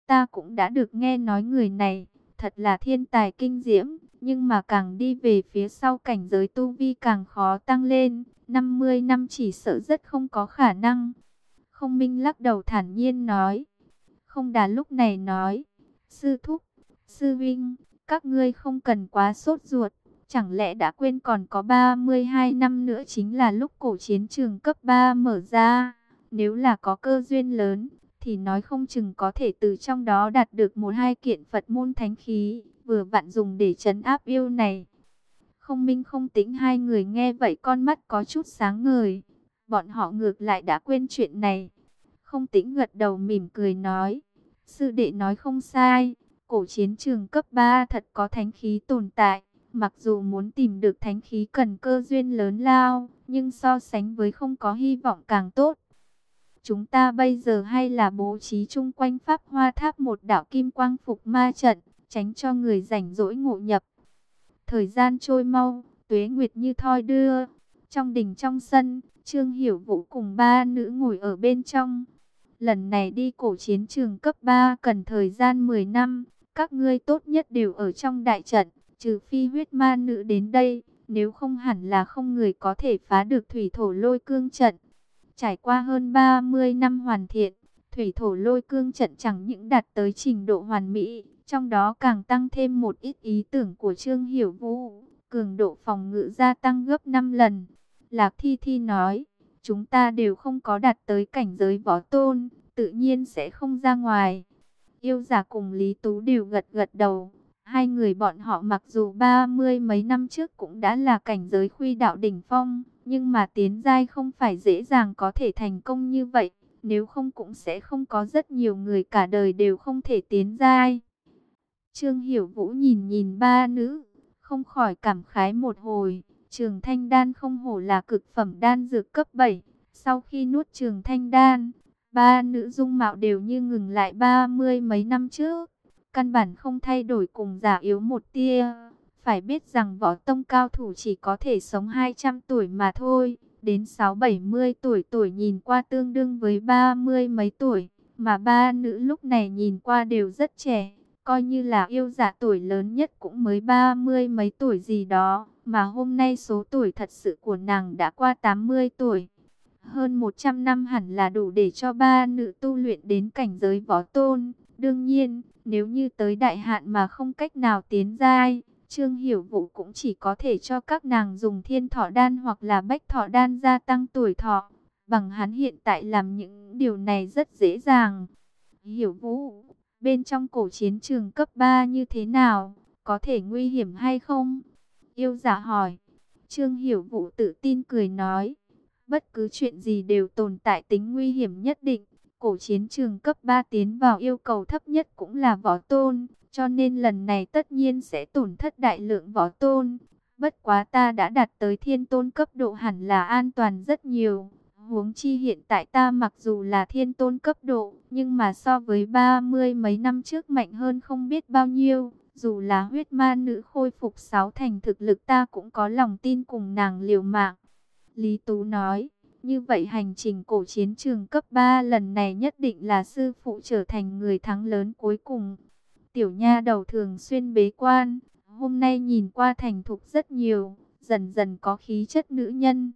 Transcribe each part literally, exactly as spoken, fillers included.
Ta cũng đã được nghe nói người này, thật là thiên tài kinh diễm, nhưng mà càng đi về phía sau cảnh giới tu vi càng khó tăng lên, năm mươi năm chỉ sợ rất không có khả năng. Không Minh lắc đầu thản nhiên nói. Không Đà lúc này nói, sư thúc, sư vinh, các ngươi không cần quá sốt ruột, chẳng lẽ đã quên còn có ba mươi hai năm nữa chính là lúc cổ chiến trường cấp ba mở ra. Nếu là có cơ duyên lớn, thì nói không chừng có thể từ trong đó đạt được một hai kiện Phật môn thánh khí, vừa vặn dùng để trấn áp yêu này. Không Minh không Tĩnh hai người nghe vậy con mắt có chút sáng ngời, bọn họ ngược lại đã quên chuyện này. Không Tĩnh gật đầu mỉm cười nói, sư đệ nói không sai, cổ chiến trường cấp ba thật có thánh khí tồn tại. Mặc dù muốn tìm được thánh khí cần cơ duyên lớn lao, nhưng so sánh với không có hy vọng càng tốt. Chúng ta bây giờ hay là bố trí chung quanh Pháp Hoa Tháp một đạo kim quang phục ma trận, tránh cho người rảnh rỗi ngộ nhập. Thời gian trôi mau, tuế nguyệt như thoi đưa. Trong đình trong sân, Trương Hiểu Vũ cùng ba nữ ngồi ở bên trong. Lần này đi cổ chiến trường cấp ba cần thời gian mười năm, các ngươi tốt nhất đều ở trong đại trận, trừ phi huyết ma nữ đến đây, nếu không hẳn là không người có thể phá được thủy thổ lôi cương trận. Trải qua hơn ba mươi năm hoàn thiện, thủy thổ lôi cương trận chẳng những đạt tới trình độ hoàn mỹ, trong đó càng tăng thêm một ít ý tưởng của Trương Hiểu Vũ, cường độ phòng ngự gia tăng gấp năm lần. Lạc Thi Thi nói, chúng ta đều không có đạt tới cảnh giới võ tôn, tự nhiên sẽ không ra ngoài. Yêu Giả cùng Lý Tú đều gật gật đầu. Hai người bọn họ mặc dù ba mươi mấy năm trước cũng đã là cảnh giới khuy đạo đỉnh phong, nhưng mà tiến giai không phải dễ dàng có thể thành công như vậy, nếu không cũng sẽ không có rất nhiều người cả đời đều không thể tiến giai. Trương Hiểu Vũ nhìn nhìn ba nữ, không khỏi cảm khái một hồi, Trường Thanh đan không hổ là cực phẩm đan dược cấp bảy, sau khi nuốt Trường Thanh đan, ba nữ dung mạo đều như ngừng lại ba mươi mấy năm trước. Căn bản không thay đổi cùng già yếu một tia. Phải biết rằng võ tông cao thủ chỉ có thể sống hai trăm tuổi mà thôi. Đến sáu bảy mươi tuổi tuổi nhìn qua tương đương với ba mươi mấy tuổi. Mà ba nữ lúc này nhìn qua đều rất trẻ. Coi như là yêu giả tuổi lớn nhất cũng mới ba mươi mấy tuổi gì đó. Mà hôm nay số tuổi thật sự của nàng đã qua tám mươi tuổi. Hơn một trăm năm hẳn là đủ để cho ba nữ tu luyện đến cảnh giới võ tôn. Đương nhiên, nếu như tới đại hạn mà không cách nào tiến giai, Trương Hiểu Vũ cũng chỉ có thể cho các nàng dùng thiên thọ đan hoặc là bách thọ đan gia tăng tuổi thọ. Bằng hắn hiện tại làm những điều này rất dễ dàng. Hiểu Vũ, bên trong cổ chiến trường cấp ba như thế nào? Có thể nguy hiểm hay không? Yêu Giả hỏi. Trương Hiểu Vũ tự tin cười nói. Bất cứ chuyện gì đều tồn tại tính nguy hiểm nhất định. Cổ chiến trường cấp ba tiến vào yêu cầu thấp nhất cũng là võ tôn, cho nên lần này tất nhiên sẽ tổn thất đại lượng võ tôn. Bất quá ta đã đạt tới thiên tôn cấp độ hẳn là an toàn rất nhiều. Huống chi hiện tại ta mặc dù là thiên tôn cấp độ, nhưng mà so với ba mươi mấy năm trước mạnh hơn không biết bao nhiêu. Dù là huyết ma nữ khôi phục sáu thành thực lực ta cũng có lòng tin cùng nàng liều mạng. Lý Tú nói. Như vậy hành trình cổ chiến trường cấp ba lần này nhất định là sư phụ trở thành người thắng lớn cuối cùng. Tiểu nha đầu thường xuyên bế quan, hôm nay nhìn qua thành thục rất nhiều, dần dần có khí chất nữ nhân.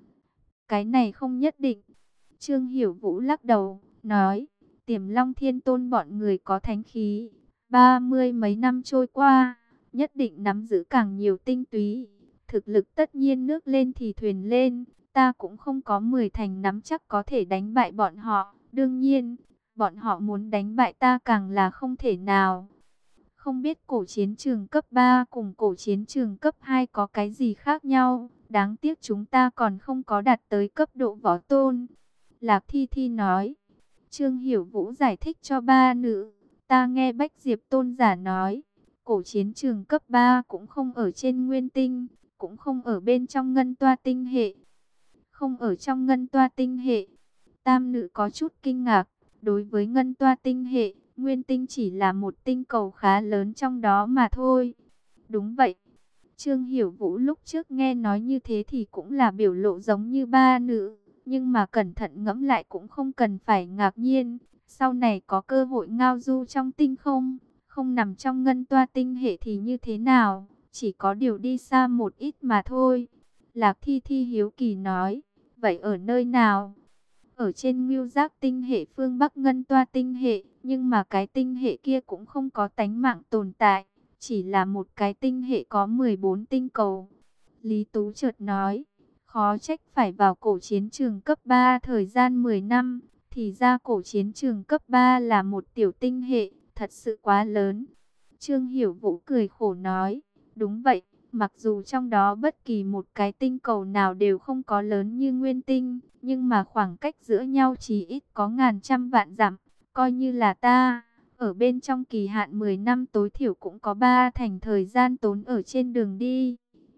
Cái này không nhất định. Trương Hiểu Vũ lắc đầu, nói, Tiềm Long Thiên Tôn bọn người có thánh khí, ba mươi mấy năm trôi qua, nhất định nắm giữ càng nhiều tinh túy. Thực lực tất nhiên nước lên thì thuyền lên. Ta cũng không có mười thành nắm chắc có thể đánh bại bọn họ. Đương nhiên, bọn họ muốn đánh bại ta càng là không thể nào. Không biết cổ chiến trường cấp ba cùng cổ chiến trường cấp hai có cái gì khác nhau. Đáng tiếc chúng ta còn không có đạt tới cấp độ võ tôn. Lạc Thi Thi nói. Trương Hiểu Vũ giải thích cho ba nữ. Ta nghe Bách Diệp Tôn giả nói. Cổ chiến trường cấp ba cũng không ở trên nguyên tinh. Cũng không ở bên trong ngân toa tinh hệ. Không ở trong ngân toa tinh hệ. Tam nữ có chút kinh ngạc. Đối với ngân toa tinh hệ, nguyên tinh chỉ là một tinh cầu khá lớn trong đó mà thôi. Đúng vậy. Trương Hiểu Vũ lúc trước nghe nói như thế thì cũng là biểu lộ giống như ba nữ. Nhưng mà cẩn thận ngẫm lại cũng không cần phải ngạc nhiên. sau này có cơ hội ngao du trong tinh không, không nằm trong ngân toa tinh hệ thì như thế nào? Chỉ có điều đi xa một ít mà thôi. Lạc Thi Thi hiếu kỳ nói, vậy ở nơi nào? Ở trên Ngưu Giác tinh hệ phương Bắc ngân toa tinh hệ, nhưng mà cái tinh hệ kia cũng không có tánh mạng tồn tại, chỉ là một cái tinh hệ có mười bốn tinh cầu. Lý Tú chợt nói, khó trách phải vào cổ chiến trường cấp ba thời gian mười năm, thì ra cổ chiến trường cấp ba là một tiểu tinh hệ, thật sự quá lớn. Trương Hiểu Vũ cười khổ nói, đúng vậy, mặc dù trong đó bất kỳ một cái tinh cầu nào đều không có lớn như Nguyên Tinh, nhưng mà khoảng cách giữa nhau chỉ ít có ngàn trăm vạn dặm, coi như là ta. Ở bên trong kỳ hạn mười năm tối thiểu cũng có ba thành thời gian tốn ở trên đường đi.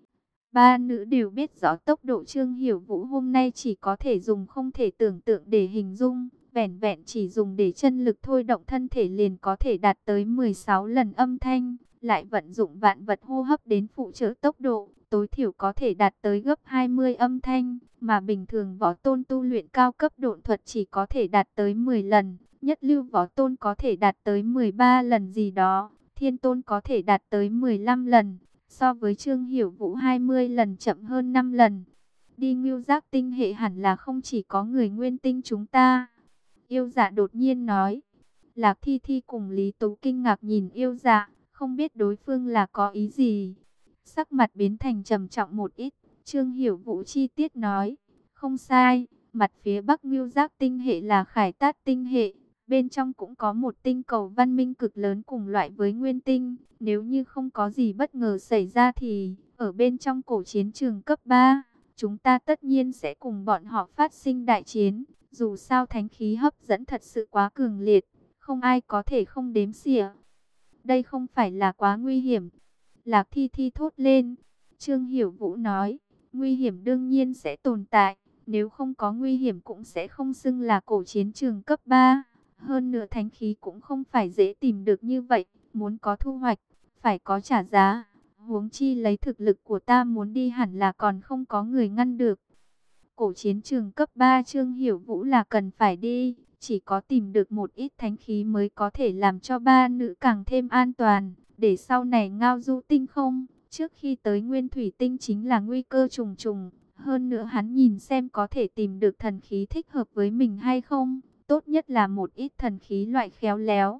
Ba nữ đều biết rõ tốc độ Trương Hiểu Vũ hôm nay chỉ có thể dùng không thể tưởng tượng để hình dung. Vẻn vẹn chỉ dùng để chân lực thôi động thân thể liền có thể đạt tới mười sáu lần âm thanh. Lại vận dụng vạn vật hô hấp đến phụ trợ tốc độ, tối thiểu có thể đạt tới gấp hai mươi âm thanh. Mà bình thường võ tôn tu luyện cao cấp độn thuật chỉ có thể đạt tới mười lần. Nhất lưu võ tôn có thể đạt tới mười ba lần gì đó. Thiên tôn có thể đạt tới mười lăm lần. So với Trương Hiểu Vũ hai mươi lần chậm hơn năm lần. Đi Ngưu Giác tinh hệ hẳn là không chỉ có người Nguyên Tinh chúng ta. Yêu Dạ đột nhiên nói. Lạc Thi Thi cùng Lý Tú kinh ngạc nhìn Yêu Dạ, không biết đối phương là có ý gì. Sắc mặt biến thành trầm trọng một ít. Trương Hiểu Vũ chi tiết nói, không sai, mặt phía Bắc Ngưu Giác tinh hệ là Khải Tát tinh hệ. Bên trong cũng có một tinh cầu văn minh cực lớn cùng loại với Nguyên Tinh. Nếu như không có gì bất ngờ xảy ra thì, ở bên trong cổ chiến trường cấp ba, chúng ta tất nhiên sẽ cùng bọn họ phát sinh đại chiến. Dù sao thánh khí hấp dẫn thật sự quá cường liệt, không ai có thể không đếm xỉa. Đây không phải là quá nguy hiểm. Lạc Thi Thi thốt lên. Trương Hiểu Vũ nói, nguy hiểm đương nhiên sẽ tồn tại. Nếu không có nguy hiểm cũng sẽ không xưng là cổ chiến trường cấp ba. Hơn nữa thánh khí cũng không phải dễ tìm được như vậy. Muốn có thu hoạch, phải có trả giá. Huống chi lấy thực lực của ta muốn đi hẳn là còn không có người ngăn được. Cổ chiến trường cấp ba Trương Hiểu Vũ là cần phải đi. Chỉ có tìm được một ít thánh khí mới có thể làm cho ba nữ càng thêm an toàn. Để sau này ngao du tinh không. Trước khi tới Nguyên Thủy Tinh chính là nguy cơ trùng trùng. Hơn nữa hắn nhìn xem có thể tìm được thần khí thích hợp với mình hay không. Tốt nhất là một ít thần khí loại khéo léo.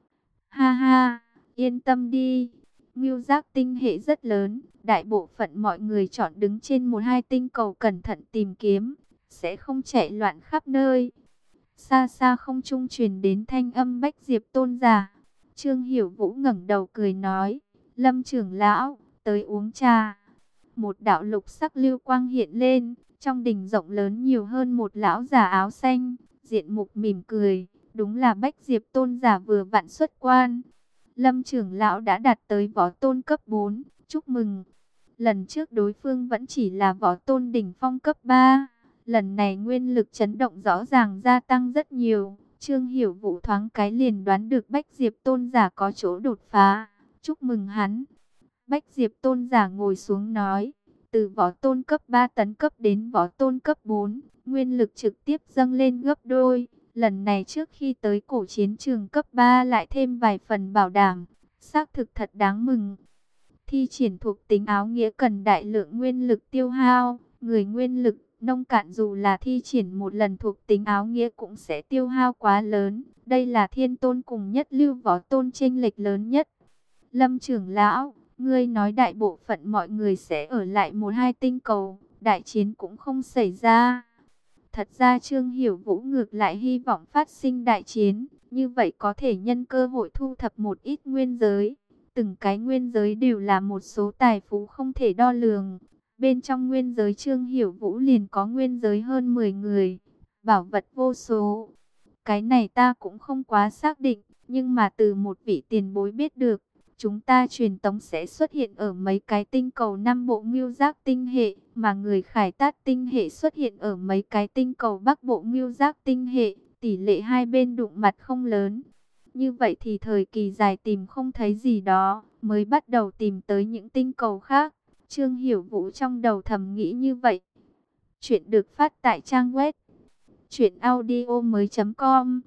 Ha ha, yên tâm đi. Ngưu Giác tinh hệ rất lớn. Đại bộ phận mọi người chọn đứng trên một hai tinh cầu cẩn thận tìm kiếm. Sẽ không chạy loạn khắp nơi. Xa xa không trung truyền đến thanh âm Bách Diệp tôn giả. Trương Hiểu Vũ ngẩng đầu cười nói. Lâm trưởng lão, tới uống trà. Một đạo lục sắc lưu quang hiện lên. Trong đình rộng lớn nhiều hơn một lão già áo xanh. Diện mục mỉm cười. Đúng là Bách Diệp tôn giả vừa vặn xuất quan. Lâm trưởng lão đã đạt tới võ tôn cấp bốn. Chúc mừng. Lần trước đối phương vẫn chỉ là võ tôn đỉnh phong cấp ba. Lần này nguyên lực chấn động rõ ràng gia tăng rất nhiều. Trương Hiểu Vũ thoáng cái liền đoán được Bách Diệp tôn giả có chỗ đột phá. Chúc mừng hắn. Bách Diệp tôn giả ngồi xuống nói. Từ võ tôn cấp ba tấn cấp đến võ tôn cấp bốn. Nguyên lực trực tiếp dâng lên gấp đôi. Lần này trước khi tới cổ chiến trường cấp ba lại thêm vài phần bảo đảm. Xác thực thật đáng mừng. Thi triển thuộc tính áo nghĩa cần đại lượng nguyên lực tiêu hao. Người nguyên lực nông cạn dù là thi triển một lần thuộc tính áo nghĩa cũng sẽ tiêu hao quá lớn. Đây là thiên tôn cùng nhất lưu võ tôn chênh lệch lớn nhất. Lâm trưởng lão, ngươi nói đại bộ phận mọi người sẽ ở lại một hai tinh cầu. Đại chiến cũng không xảy ra. Thật ra Trương Hiểu Vũ ngược lại hy vọng phát sinh đại chiến. Như vậy có thể nhân cơ hội thu thập một ít nguyên giới. Từng cái nguyên giới đều là một số tài phú không thể đo lường. Bên trong nguyên giới Trương Hiểu Vũ liền có nguyên giới hơn mười người. Bảo vật vô số. Cái này ta cũng không quá xác định. Nhưng mà từ một vị tiền bối biết được. Chúng ta truyền tống sẽ xuất hiện ở mấy cái tinh cầu Nam Bộ Ngưu Giác tinh hệ. Mà người Khải Tát tinh hệ xuất hiện ở mấy cái tinh cầu Bắc Bộ Ngưu Giác tinh hệ. Tỷ lệ hai bên đụng mặt không lớn. Như vậy thì thời kỳ dài tìm không thấy gì đó. Mới bắt đầu tìm tới những tinh cầu khác. Trương Hiểu Vũ trong đầu thầm nghĩ như vậy. Chuyện được phát tại trang web truyện audio mới chấm com.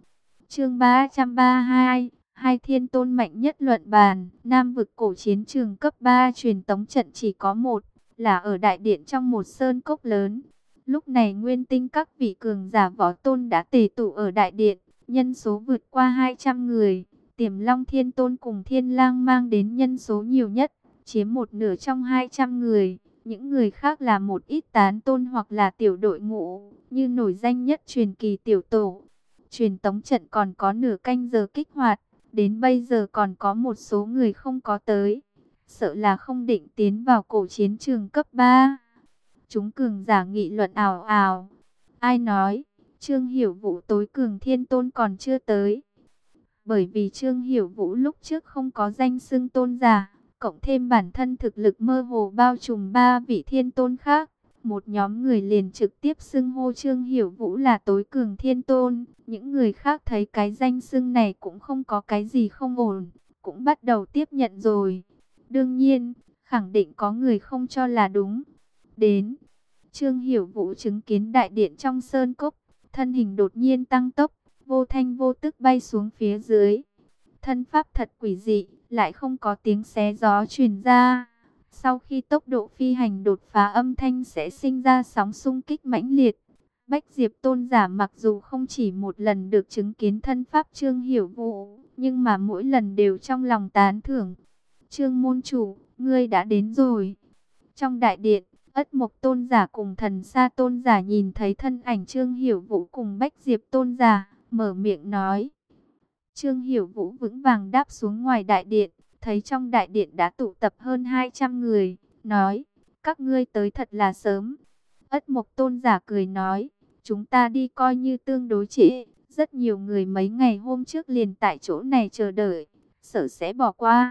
Chương ba trăm ba mươi hai, hai thiên tôn mạnh nhất luận bàn. Nam vực cổ chiến trường cấp ba truyền tống trận chỉ có một, là ở đại điện trong một sơn cốc lớn. Lúc này nguyên tinh các vị cường giả võ tôn đã tề tụ ở đại điện, nhân số vượt qua hai trăm người. Tiềm Long Thiên Tôn cùng Thiên Lang mang đến nhân số nhiều nhất, chiếm một nửa trong hai trăm người. Những người khác là một ít tán tôn hoặc là tiểu đội ngũ, như nổi danh nhất truyền kỳ tiểu tổ. Truyền tống trận còn có nửa canh giờ kích hoạt, đến bây giờ còn có một số người không có tới. Sợ là không định tiến vào cổ chiến trường cấp ba. Chúng cường giả nghị luận ào ào. Ai nói, Trương Hiểu Vũ tối cường thiên tôn còn chưa tới. Bởi vì Trương Hiểu Vũ lúc trước không có danh xưng tôn giả, cộng thêm bản thân thực lực mơ hồ bao trùm ba vị thiên tôn khác. Một nhóm người liền trực tiếp xưng hô Trương Hiểu Vũ là tối cường thiên tôn. Những người khác thấy cái danh xưng này cũng không có cái gì không ổn, cũng bắt đầu tiếp nhận rồi. Đương nhiên, khẳng định có người không cho là đúng. Đến, Trương Hiểu Vũ chứng kiến đại điện trong sơn cốc, thân hình đột nhiên tăng tốc, vô thanh vô tức bay xuống phía dưới. Thân pháp thật quỷ dị, lại không có tiếng xé gió truyền ra. Sau khi tốc độ phi hành đột phá âm thanh sẽ sinh ra sóng xung kích mãnh liệt. Bách Diệp tôn giả mặc dù không chỉ một lần được chứng kiến thân pháp Trương Hiểu Vũ, nhưng mà mỗi lần đều trong lòng tán thưởng. Trương môn chủ, ngươi đã đến rồi. Trong đại điện, Ất Mộc tôn giả cùng Thần Sa tôn giả nhìn thấy thân ảnh Trương Hiểu Vũ cùng Bách Diệp tôn giả, mở miệng nói. Trương Hiểu Vũ vững vàng đáp xuống ngoài đại điện, thấy trong đại điện đã tụ tập hơn hai trăm người, nói, các ngươi tới thật là sớm. Ất Mộc tôn giả cười nói, chúng ta đi coi như tương đối trễ, rất nhiều người mấy ngày hôm trước liền tại chỗ này chờ đợi, sợ sẽ bỏ qua.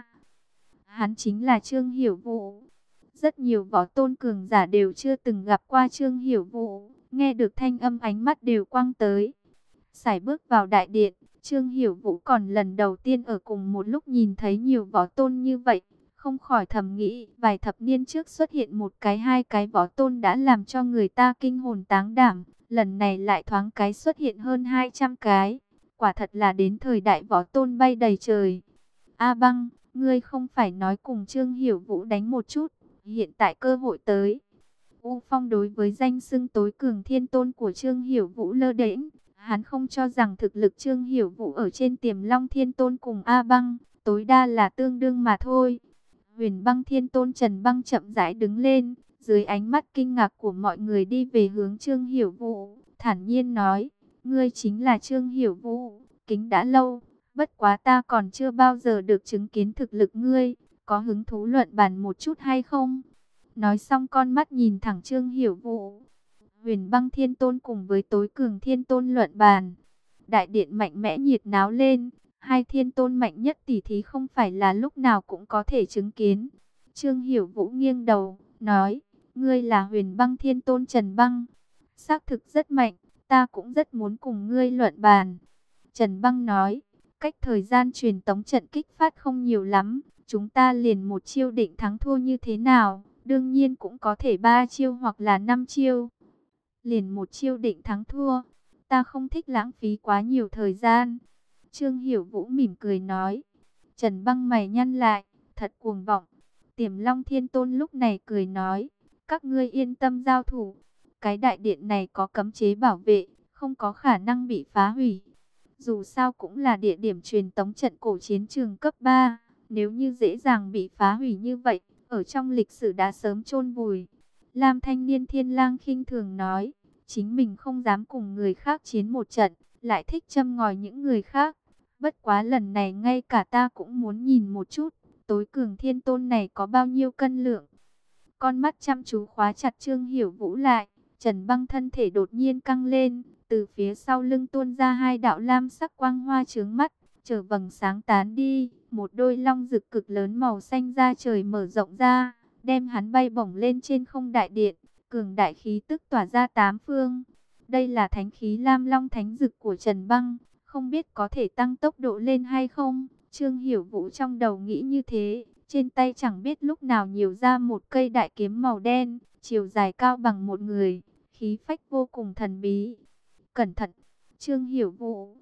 Hắn chính là Trương Hiểu Vũ. Rất nhiều võ tôn cường giả đều chưa từng gặp qua Trương Hiểu Vũ, nghe được thanh âm ánh mắt đều quăng tới. Sải bước vào đại điện, Trương Hiểu Vũ còn lần đầu tiên ở cùng một lúc nhìn thấy nhiều võ tôn như vậy, không khỏi thầm nghĩ, vài thập niên trước xuất hiện một cái hai cái võ tôn đã làm cho người ta kinh hồn táng đảm, lần này lại thoáng cái xuất hiện hơn hai trăm cái, quả thật là đến thời đại võ tôn bay đầy trời. A Băng, ngươi không phải nói cùng Trương Hiểu Vũ đánh một chút, hiện tại cơ hội tới. U Phong đối với danh xưng tối cường thiên tôn của Trương Hiểu Vũ lơ đễnh. Hắn không cho rằng thực lực Trương Hiểu Vũ ở trên Tiềm Long Thiên Tôn cùng A Băng, tối đa là tương đương mà thôi. Huyền Băng Thiên Tôn Trần Băng chậm rãi đứng lên, dưới ánh mắt kinh ngạc của mọi người đi về hướng Trương Hiểu Vũ, thản nhiên nói, ngươi chính là Trương Hiểu Vũ, kính đã lâu, bất quá ta còn chưa bao giờ được chứng kiến thực lực ngươi, có hứng thú luận bàn một chút hay không? Nói xong con mắt nhìn thẳng Trương Hiểu Vũ. Huyền Băng Thiên Tôn cùng với tối cường Thiên Tôn luận bàn. Đại điện mạnh mẽ nhiệt náo lên. Hai Thiên Tôn mạnh nhất tỷ thí không phải là lúc nào cũng có thể chứng kiến. Trương Hiểu Vũ nghiêng đầu, nói, ngươi là Huyền Băng Thiên Tôn Trần Băng. Xác thực rất mạnh, ta cũng rất muốn cùng ngươi luận bàn. Trần Băng nói, cách thời gian truyền tống trận kích phát không nhiều lắm. Chúng ta liền một chiêu định thắng thua như thế nào? Đương nhiên cũng có thể ba chiêu hoặc là năm chiêu. Liền một chiêu định thắng thua, ta không thích lãng phí quá nhiều thời gian. Trương Hiểu Vũ mỉm cười nói. Trần Băng mày nhăn lại, thật cuồng vọng. Tiềm Long Thiên Tôn lúc này cười nói, các ngươi yên tâm giao thủ. Cái đại điện này có cấm chế bảo vệ, không có khả năng bị phá hủy. Dù sao cũng là địa điểm truyền tống trận cổ chiến trường cấp ba. Nếu như dễ dàng bị phá hủy như vậy, ở trong lịch sử đã sớm chôn vùi. Lam thanh niên Thiên Lang khinh thường nói, chính mình không dám cùng người khác chiến một trận, lại thích châm ngòi những người khác. Bất quá lần này ngay cả ta cũng muốn nhìn một chút, tối cường thiên tôn này có bao nhiêu cân lượng. Con mắt chăm chú khóa chặt Trương Hiểu Vũ lại, Trần Băng thân thể đột nhiên căng lên, từ phía sau lưng tuôn ra hai đạo lam sắc quang hoa chướng mắt, chở vầng sáng tán đi, một đôi long rực cực lớn màu xanh da trời mở rộng ra, đem hắn bay bổng lên trên không đại điện, cường đại khí tức tỏa ra tám phương. Đây là thánh khí Lam Long Thánh Dực của Trần Băng, không biết có thể tăng tốc độ lên hay không. Trương Hiểu Vũ trong đầu nghĩ như thế, trên tay chẳng biết lúc nào nhiều ra một cây đại kiếm màu đen, chiều dài cao bằng một người, khí phách vô cùng thần bí. Cẩn thận, Trương Hiểu Vũ.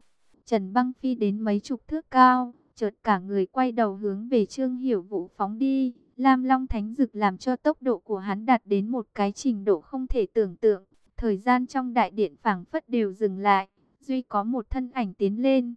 Trần Băng phi đến mấy chục thước cao, chợt cả người quay đầu hướng về Trương Hiểu Vũ phóng đi. Lam Long Thánh Dực làm cho tốc độ của hắn đạt đến một cái trình độ không thể tưởng tượng. Thời gian trong đại điện phảng phất đều dừng lại, duy có một thân ảnh tiến lên.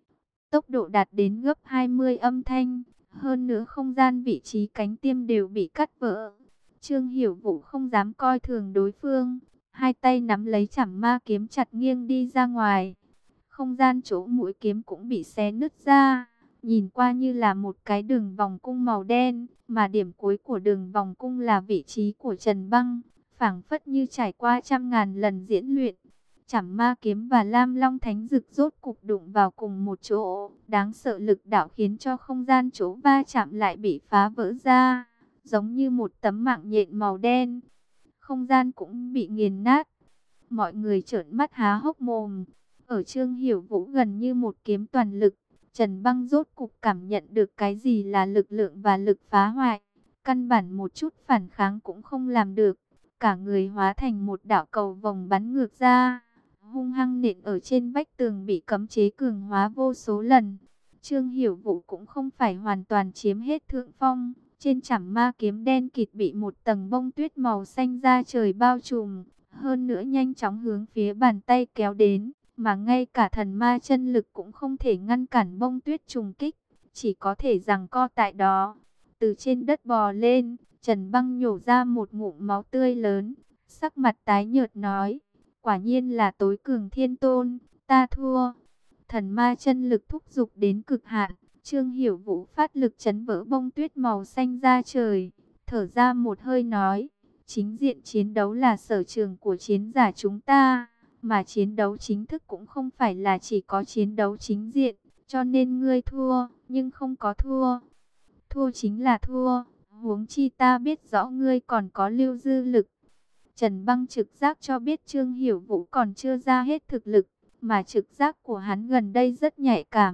Tốc độ đạt đến gấp hai mươi âm thanh, hơn nữa không gian vị trí cánh tiêm đều bị cắt vỡ. Trương Hiểu Vũ không dám coi thường đối phương, hai tay nắm lấy chảm ma kiếm chặt nghiêng đi ra ngoài. Không gian chỗ mũi kiếm cũng bị xé nứt ra, nhìn qua như là một cái đường vòng cung màu đen, mà điểm cuối của đường vòng cung là vị trí của Trần Băng, phảng phất như trải qua trăm ngàn lần diễn luyện. Chảm ma kiếm và Lam Long Thánh Dực rốt cục đụng vào cùng một chỗ, đáng sợ lực đạo khiến cho không gian chỗ va chạm lại bị phá vỡ ra, giống như một tấm mạng nhện màu đen. Không gian cũng bị nghiền nát. Mọi người trợn mắt há hốc mồm. Ở Trương Hiểu Vũ gần như một kiếm toàn lực, Trần Băng rốt cục cảm nhận được cái gì là lực lượng và lực phá hoại. Căn bản một chút phản kháng cũng không làm được. Cả người hóa thành một đạo cầu vòng bắn ngược ra, hung hăng nện ở trên vách tường bị cấm chế cường hóa vô số lần. Trương Hiểu Vũ cũng không phải hoàn toàn chiếm hết thượng phong. Trên chảm ma kiếm đen kịt bị một tầng bông tuyết màu xanh da trời bao trùm, hơn nữa nhanh chóng hướng phía bàn tay kéo đến, mà ngay cả thần ma chân lực cũng không thể ngăn cản bông tuyết trùng kích, chỉ có thể giằng co tại đó. Từ trên đất bò lên, Trần Băng nhổ ra một ngụm máu tươi lớn, sắc mặt tái nhợt nói, quả nhiên là tối cường thiên tôn, ta thua. Thần ma chân lực thúc giục đến cực hạn, Trương Hiểu Vũ phát lực chấn vỡ bông tuyết màu xanh ra trời, thở ra một hơi nói, chính diện chiến đấu là sở trường của chiến giả chúng ta, mà chiến đấu chính thức cũng không phải là chỉ có chiến đấu chính diện, cho nên ngươi thua, nhưng không có thua. Thua chính là thua, huống chi ta biết rõ ngươi còn có lưu dư lực. Trần Băng trực giác cho biết Trương Hiểu Vũ còn chưa ra hết thực lực, mà trực giác của hắn gần đây rất nhạy cảm.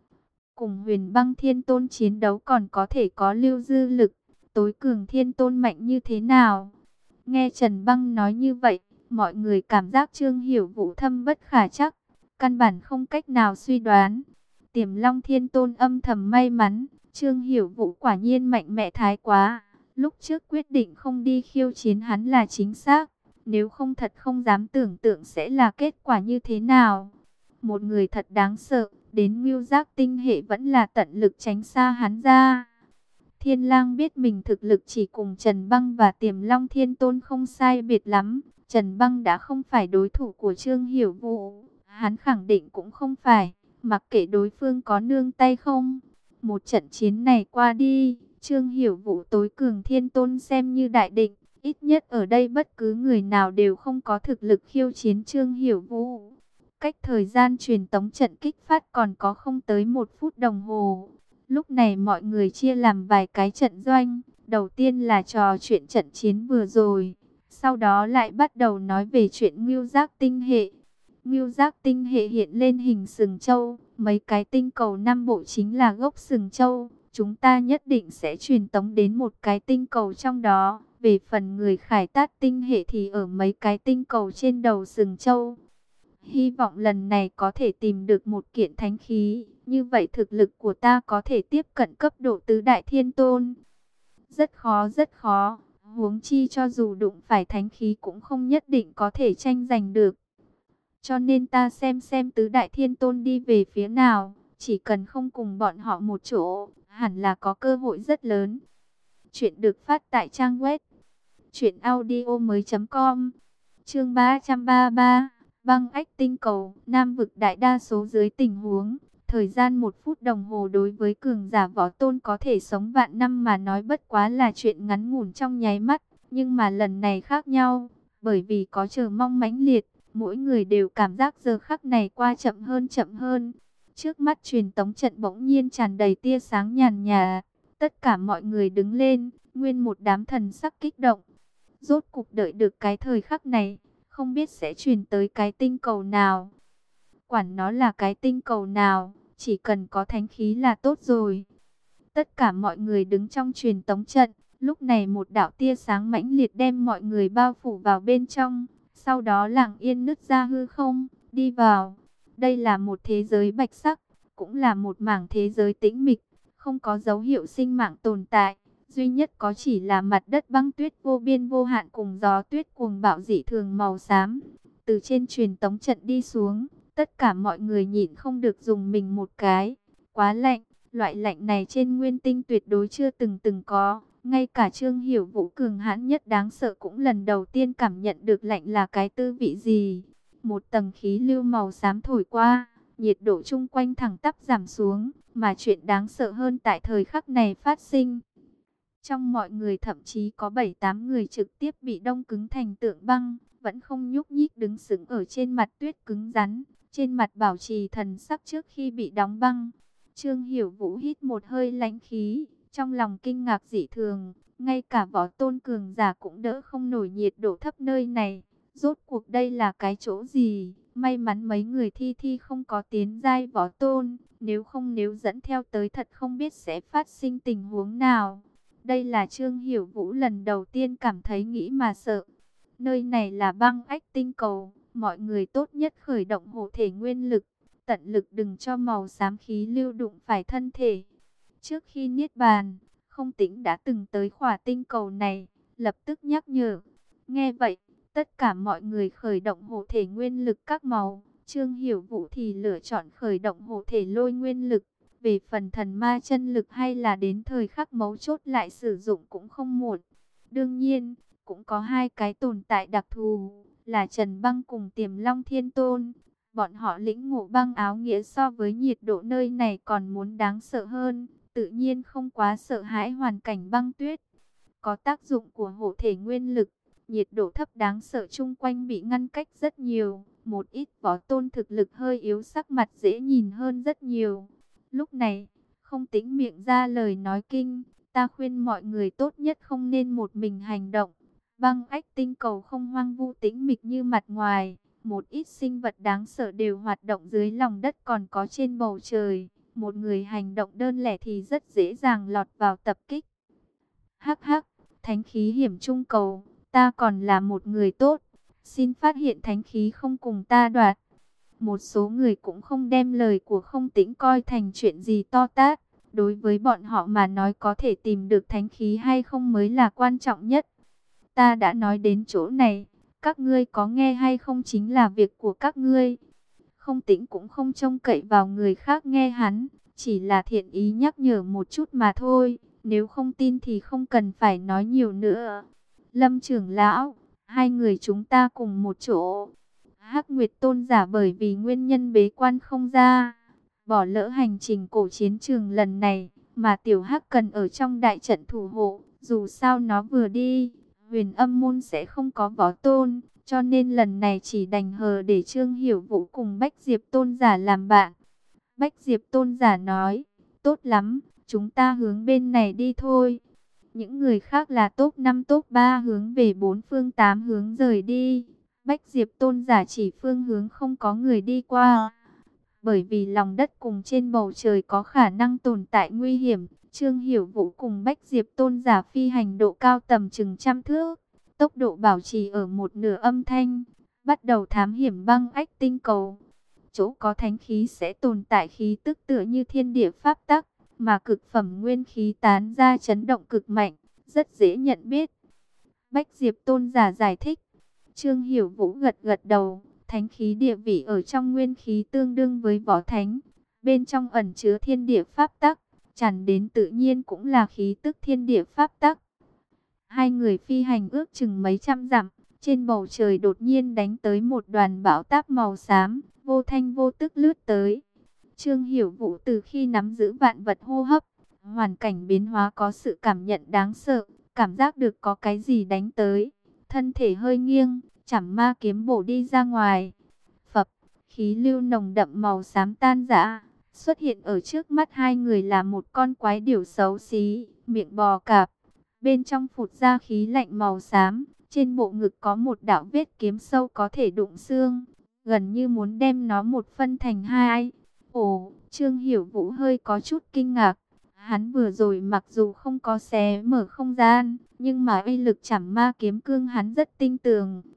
Cùng Huyền Băng Thiên Tôn chiến đấu còn có thể có lưu dư lực, tối cường Thiên Tôn mạnh như thế nào? Nghe Trần Băng nói như vậy, mọi người cảm giác Trương Hiểu Vũ thâm bất khả chắc, căn bản không cách nào suy đoán. Tiềm Long Thiên Tôn âm thầm may mắn, Trương Hiểu Vũ quả nhiên mạnh mẽ thái quá. Lúc trước quyết định không đi khiêu chiến hắn là chính xác, nếu không thật không dám tưởng tượng sẽ là kết quả như thế nào. Một người thật đáng sợ, đến Ngưu Giác tinh hệ vẫn là tận lực tránh xa hắn ra. Thiên Lang biết mình thực lực chỉ cùng Trần Băng và Tiềm Long Thiên Tôn không sai biệt lắm. Trần Băng đã không phải đối thủ của Trương Hiểu Vũ, hắn khẳng định cũng không phải, mặc kệ đối phương có nương tay không. Một trận chiến này qua đi, Trương Hiểu Vũ tối cường Thiên Tôn xem như đại định, ít nhất ở đây bất cứ người nào đều không có thực lực khiêu chiến Trương Hiểu Vũ. Cách thời gian truyền tống trận kích phát còn có không tới một phút đồng hồ. Lúc này mọi người chia làm vài cái trận doanh. Đầu tiên là trò chuyện trận chiến vừa rồi. Sau đó lại bắt đầu nói về chuyện Ngưu Giác tinh hệ. Ngưu Giác tinh hệ hiện lên hình sừng châu. Mấy cái tinh cầu năm bộ chính là gốc sừng châu. Chúng ta nhất định sẽ truyền tống đến một cái tinh cầu trong đó. Về phần người Khải Tát tinh hệ thì ở mấy cái tinh cầu trên đầu sừng châu. Hy vọng lần này có thể tìm được một kiện thánh khí, như vậy thực lực của ta có thể tiếp cận cấp độ tứ đại thiên tôn. Rất khó rất khó, huống chi cho dù đụng phải thánh khí cũng không nhất định có thể tranh giành được. Cho nên ta xem xem tứ đại thiên tôn đi về phía nào, chỉ cần không cùng bọn họ một chỗ, hẳn là có cơ hội rất lớn. Chuyện được phát tại trang web truyện audio mới chấm com. Chương ba trăm ba mươi ba. Băng ách tinh cầu, Nam vực đại đa số dưới tình huống, thời gian một phút đồng hồ đối với cường giả võ tôn có thể sống vạn năm mà nói bất quá là chuyện ngắn ngủn trong nháy mắt. Nhưng mà lần này khác nhau, bởi vì có chờ mong mãnh liệt, mỗi người đều cảm giác giờ khắc này qua chậm hơn chậm hơn. Trước mắt truyền tống trận bỗng nhiên tràn đầy tia sáng nhàn nhạt, tất cả mọi người đứng lên, nguyên một đám thần sắc kích động. Rốt cục đợi được cái thời khắc này. Không biết sẽ truyền tới cái tinh cầu nào. Quản nó là cái tinh cầu nào, chỉ cần có thánh khí là tốt rồi. Tất cả mọi người đứng trong truyền tống trận. Lúc này một đạo tia sáng mãnh liệt đem mọi người bao phủ vào bên trong. Sau đó lặng yên nứt ra hư không, đi vào. Đây là một thế giới bạch sắc, cũng là một mảng thế giới tĩnh mịch, không có dấu hiệu sinh mạng tồn tại. Duy nhất có chỉ là mặt đất băng tuyết vô biên vô hạn cùng gió tuyết cuồng bạo dị thường màu xám. Từ trên truyền tống trận đi xuống, tất cả mọi người nhịn không được dùng mình một cái. Quá lạnh, loại lạnh này trên nguyên tinh tuyệt đối chưa từng từng có. Ngay cả Trương Hiểu Vũ cường hãn nhất đáng sợ cũng lần đầu tiên cảm nhận được lạnh là cái tư vị gì. Một tầng khí lưu màu xám thổi qua, nhiệt độ chung quanh thẳng tắp giảm xuống, mà chuyện đáng sợ hơn tại thời khắc này phát sinh. Trong mọi người thậm chí có bảy tám người trực tiếp bị đông cứng thành tượng băng, vẫn không nhúc nhích đứng sững ở trên mặt tuyết cứng rắn, trên mặt bảo trì thần sắc trước khi bị đóng băng. Trương Hiểu Vũ hít một hơi lãnh khí, trong lòng kinh ngạc dị thường, ngay cả võ tôn cường giả cũng đỡ không nổi nhiệt độ thấp nơi này. Rốt cuộc đây là cái chỗ gì? May mắn mấy người thi thi không có tiến giai võ tôn, nếu không nếu dẫn theo tới thật không biết sẽ phát sinh tình huống nào. Đây là Trương Hiểu Vũ lần đầu tiên cảm thấy nghĩ mà sợ. Nơi này là băng ách tinh cầu, mọi người tốt nhất khởi động hộ thể nguyên lực, tận lực đừng cho màu xám khí lưu đụng phải thân thể. Trước khi niết bàn, Không Tĩnh đã từng tới khỏa tinh cầu này, lập tức nhắc nhở. Nghe vậy, tất cả mọi người khởi động hộ thể nguyên lực các màu. Trương Hiểu Vũ thì lựa chọn khởi động hộ thể lôi nguyên lực. Về phần thần ma chân lực hay là đến thời khắc mấu chốt lại sử dụng cũng không muộn. Đương nhiên, cũng có hai cái tồn tại đặc thù, là Trần Băng cùng Tiềm Long Thiên Tôn. Bọn họ lĩnh ngộ băng áo nghĩa so với nhiệt độ nơi này còn muốn đáng sợ hơn, tự nhiên không quá sợ hãi hoàn cảnh băng tuyết. Có tác dụng của hộ thể nguyên lực, nhiệt độ thấp đáng sợ chung quanh bị ngăn cách rất nhiều. Một ít võ tôn thực lực hơi yếu sắc mặt dễ nhìn hơn rất nhiều. Lúc này, Không Tĩnh miệng ra lời nói kinh, ta khuyên mọi người tốt nhất không nên một mình hành động. Băng ách tinh cầu không hoang vu tĩnh mịch như mặt ngoài, một ít sinh vật đáng sợ đều hoạt động dưới lòng đất còn có trên bầu trời. Một người hành động đơn lẻ thì rất dễ dàng lọt vào tập kích. Hắc hắc, thánh khí hiểm trung cầu, ta còn là một người tốt, xin phát hiện thánh khí không cùng ta đoạt. Một số người cũng không đem lời của Không Tĩnh coi thành chuyện gì to tát. Đối với bọn họ mà nói có thể tìm được thánh khí hay không mới là quan trọng nhất. Ta đã nói đến chỗ này, các ngươi có nghe hay không chính là việc của các ngươi. Không Tĩnh cũng không trông cậy vào người khác nghe hắn, chỉ là thiện ý nhắc nhở một chút mà thôi. Nếu không tin thì không cần phải nói nhiều nữa. Lâm trưởng lão, hai người chúng ta cùng một chỗ. Hắc Nguyệt Tôn giả bởi vì nguyên nhân bế quan không ra, bỏ lỡ hành trình cổ chiến trường lần này, mà Tiểu Hắc cần ở trong đại trận thủ hộ. Dù sao nó vừa đi, Huyền Âm môn sẽ không có võ tôn, cho nên lần này chỉ đành hờ để Trương Hiểu Vũ cùng Bách Diệp Tôn giả làm bạn. Bách Diệp Tôn giả nói, tốt lắm, chúng ta hướng bên này đi thôi. Những người khác là top năm top ba hướng về bốn phương tám hướng rời đi. Bách Diệp Tôn giả chỉ phương hướng không có người đi qua. Bởi vì lòng đất cùng trên bầu trời có khả năng tồn tại nguy hiểm, Trương Hiểu Vũ cùng Bách Diệp Tôn giả phi hành độ cao tầm chừng trăm thước, tốc độ bảo trì ở một nửa âm thanh, bắt đầu thám hiểm băng ách tinh cầu. Chỗ có thánh khí sẽ tồn tại khí tức tựa như thiên địa pháp tắc, mà cực phẩm nguyên khí tán ra chấn động cực mạnh, rất dễ nhận biết. Bách Diệp Tôn giả giải thích. Trương Hiểu Vũ gật gật đầu, thánh khí địa vị ở trong nguyên khí tương đương với võ thánh, bên trong ẩn chứa thiên địa pháp tắc, tràn đến tự nhiên cũng là khí tức thiên địa pháp tắc. Hai người phi hành ước chừng mấy trăm dặm, trên bầu trời đột nhiên đánh tới một đoàn bão táp màu xám, vô thanh vô tức lướt tới. Trương Hiểu Vũ từ khi nắm giữ vạn vật hô hấp, hoàn cảnh biến hóa có sự cảm nhận đáng sợ, cảm giác được có cái gì đánh tới. Thân thể hơi nghiêng, chảm ma kiếm bổ đi ra ngoài. Phập, khí lưu nồng đậm màu xám tan rã. Xuất hiện ở trước mắt hai người là một con quái điểu xấu xí, miệng bò cạp. Bên trong phụt ra khí lạnh màu xám. Trên bộ ngực có một đạo vết kiếm sâu có thể đụng xương. Gần như muốn đem nó một phân thành hai. Ồ, Trương Hiểu Vũ hơi có chút kinh ngạc. Hắn vừa rồi mặc dù không có xé mở không gian, nhưng mà uy lực chảm ma kiếm cương hắn rất tinh tường.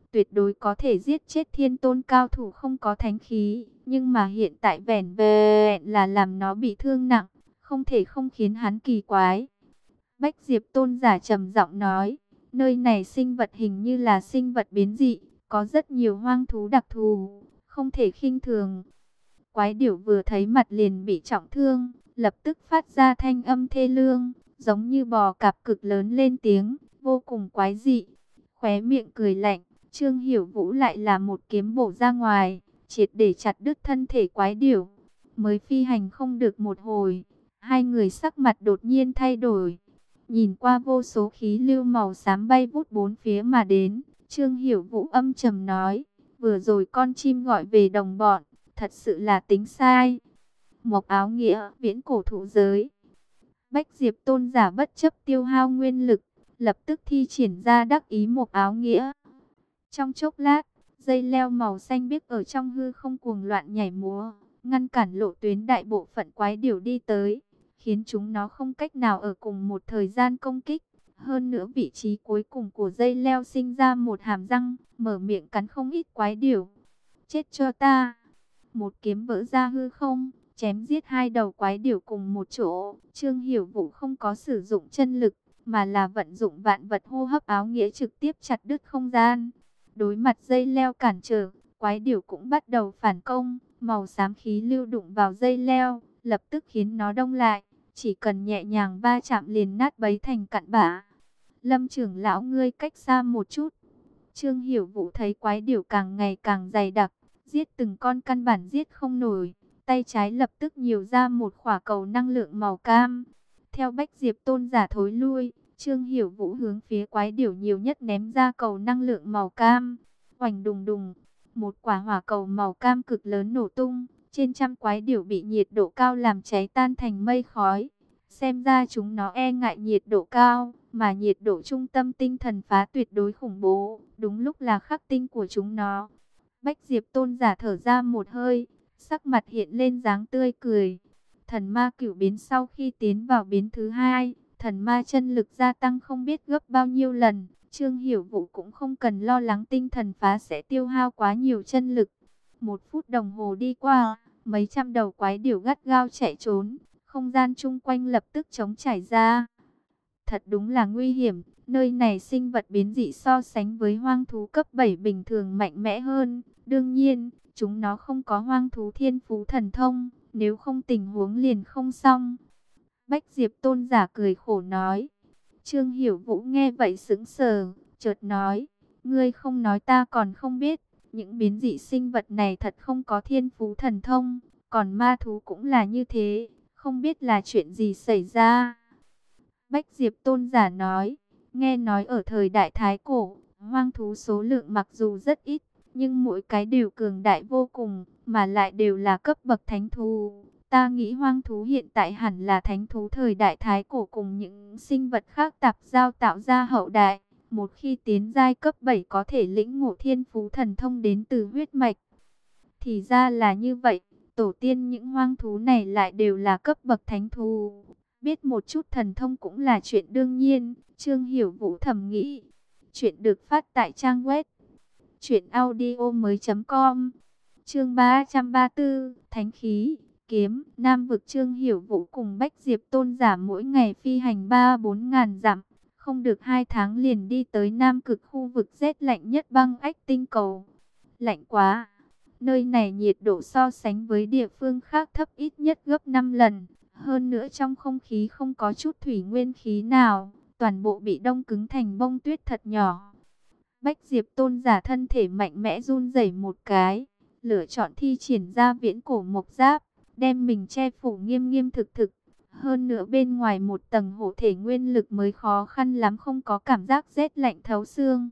tuyệt đối có thể giết chết thiên tôn cao thủ không có thánh khí. Nhưng mà hiện tại vẻn vẹn là làm nó bị thương nặng, không thể không khiến hắn kỳ quái. Bách Diệp Tôn giả trầm giọng nói, nơi này sinh vật hình như là sinh vật biến dị, có rất nhiều hoang thú đặc thù, không thể khinh thường. Quái điểu vừa thấy mặt liền bị trọng thương, lập tức phát ra thanh âm thê lương, giống như bò cạp cực lớn lên tiếng, vô cùng quái dị. Khóe miệng cười lạnh, Trương Hiểu Vũ lại là một kiếm bổ ra ngoài, triệt để chặt đứt thân thể quái điểu. Mới phi hành không được một hồi, hai người sắc mặt đột nhiên thay đổi. Nhìn qua vô số khí lưu màu xám bay vút bốn phía mà đến, Trương Hiểu Vũ âm trầm nói, vừa rồi con chim gọi về đồng bọn, thật sự là tính sai. Mộc Áo Nghĩa, viễn cổ thụ giới. Bách Diệp Tôn giả bất chấp tiêu hao nguyên lực, lập tức thi triển ra đắc ý Mộc Áo Nghĩa. Trong chốc lát, dây leo màu xanh biếc ở trong hư không cuồng loạn nhảy múa, ngăn cản lộ tuyến đại bộ phận quái điểu đi tới, khiến chúng nó không cách nào ở cùng một thời gian công kích. Hơn nữa vị trí cuối cùng của dây leo sinh ra một hàm răng, mở miệng cắn không ít quái điểu. Chết cho ta! Một kiếm vỡ ra hư không, chém giết hai đầu quái điểu cùng một chỗ. Trương Hiểu Vũ không có sử dụng chân lực, mà là vận dụng vạn vật hô hấp áo nghĩa trực tiếp chặt đứt không gian. Đối mặt dây leo cản trở, quái điểu cũng bắt đầu phản công. Màu xám khí lưu đụng vào dây leo, lập tức khiến nó đông lại. Chỉ cần nhẹ nhàng va chạm liền nát bấy thành cặn bã. Lâm trưởng lão, ngươi cách xa một chút. Trương Hiểu Vũ thấy quái điểu càng ngày càng dày đặc, giết từng con căn bản giết không nổi. Tay trái lập tức nhiều ra một quả cầu năng lượng màu cam. Theo Bách Diệp Tôn giả thối lui, Trương Hiểu Vũ hướng phía quái điểu nhiều nhất ném ra cầu năng lượng màu cam. Oành đùng đùng, một quả hỏa cầu màu cam cực lớn nổ tung. Trên trăm quái điểu bị nhiệt độ cao làm cháy tan thành mây khói. Xem ra chúng nó e ngại nhiệt độ cao, mà nhiệt độ trung tâm tinh thần phá tuyệt đối khủng bố. Đúng lúc là khắc tinh của chúng nó. Bách Diệp Tôn giả thở ra một hơi, sắc mặt hiện lên dáng tươi cười. Thần ma cửu biến sau khi tiến vào biến thứ hai, thần ma chân lực gia tăng không biết gấp bao nhiêu lần. Trương Hiểu Vũ cũng không cần lo lắng tinh thần phá sẽ tiêu hao quá nhiều chân lực. Một phút đồng hồ đi qua, mấy trăm đầu quái điểu gắt gao chạy trốn, không gian chung quanh lập tức trống trải ra. Thật đúng là nguy hiểm, nơi này sinh vật biến dị so sánh với hoang thú cấp bảy bình thường mạnh mẽ hơn. Đương nhiên, chúng nó không có hoang thú thiên phú thần thông, nếu không tình huống liền không xong. Bách Diệp Tôn giả cười khổ nói. Trương Hiểu Vũ nghe vậy sững sờ, chợt nói, ngươi không nói ta còn không biết, những biến dị sinh vật này thật không có thiên phú thần thông, còn ma thú cũng là như thế, không biết là chuyện gì xảy ra. Bách Diệp Tôn giả nói, nghe nói ở thời đại Thái Cổ, hoang thú số lượng mặc dù rất ít, nhưng mỗi cái đều cường đại vô cùng, mà lại đều là cấp bậc thánh thú. Ta nghĩ hoang thú hiện tại hẳn là thánh thú thời đại Thái Cổ cùng những sinh vật khác tạp giao tạo ra hậu đại. Một khi tiến giai cấp bảy có thể lĩnh ngộ thiên phú thần thông đến từ huyết mạch. Thì ra là như vậy, tổ tiên những hoang thú này lại đều là cấp bậc thánh thú. Biết một chút thần thông cũng là chuyện đương nhiên, Trương Hiểu Vũ thầm nghĩ. Chuyện được phát tại trang web truyện audio mới chấm com. Chương ba trăm ba mươi tư, Thánh khí, kiếm, Nam vực. Trương Hiểu Vũ cùng Bách Diệp Tôn giả mỗi ngày phi hành ba bốn ngàn dặm, không được hai tháng liền đi tới Nam cực, khu vực rét lạnh nhất băng ách tinh cầu. Lạnh quá! Nơi này nhiệt độ so sánh với địa phương khác thấp ít nhất gấp năm lần. Hơn nữa trong không khí không có chút thủy nguyên khí nào, toàn bộ bị đông cứng thành bông tuyết thật nhỏ. Bách Diệp Tôn giả thân thể mạnh mẽ run rẩy một cái, lựa chọn thi triển ra viễn cổ mộc giáp, đem mình che phủ nghiêm nghiêm thực thực. Hơn nữa bên ngoài một tầng hộ thể nguyên lực mới khó khăn lắm không có cảm giác rét lạnh thấu xương.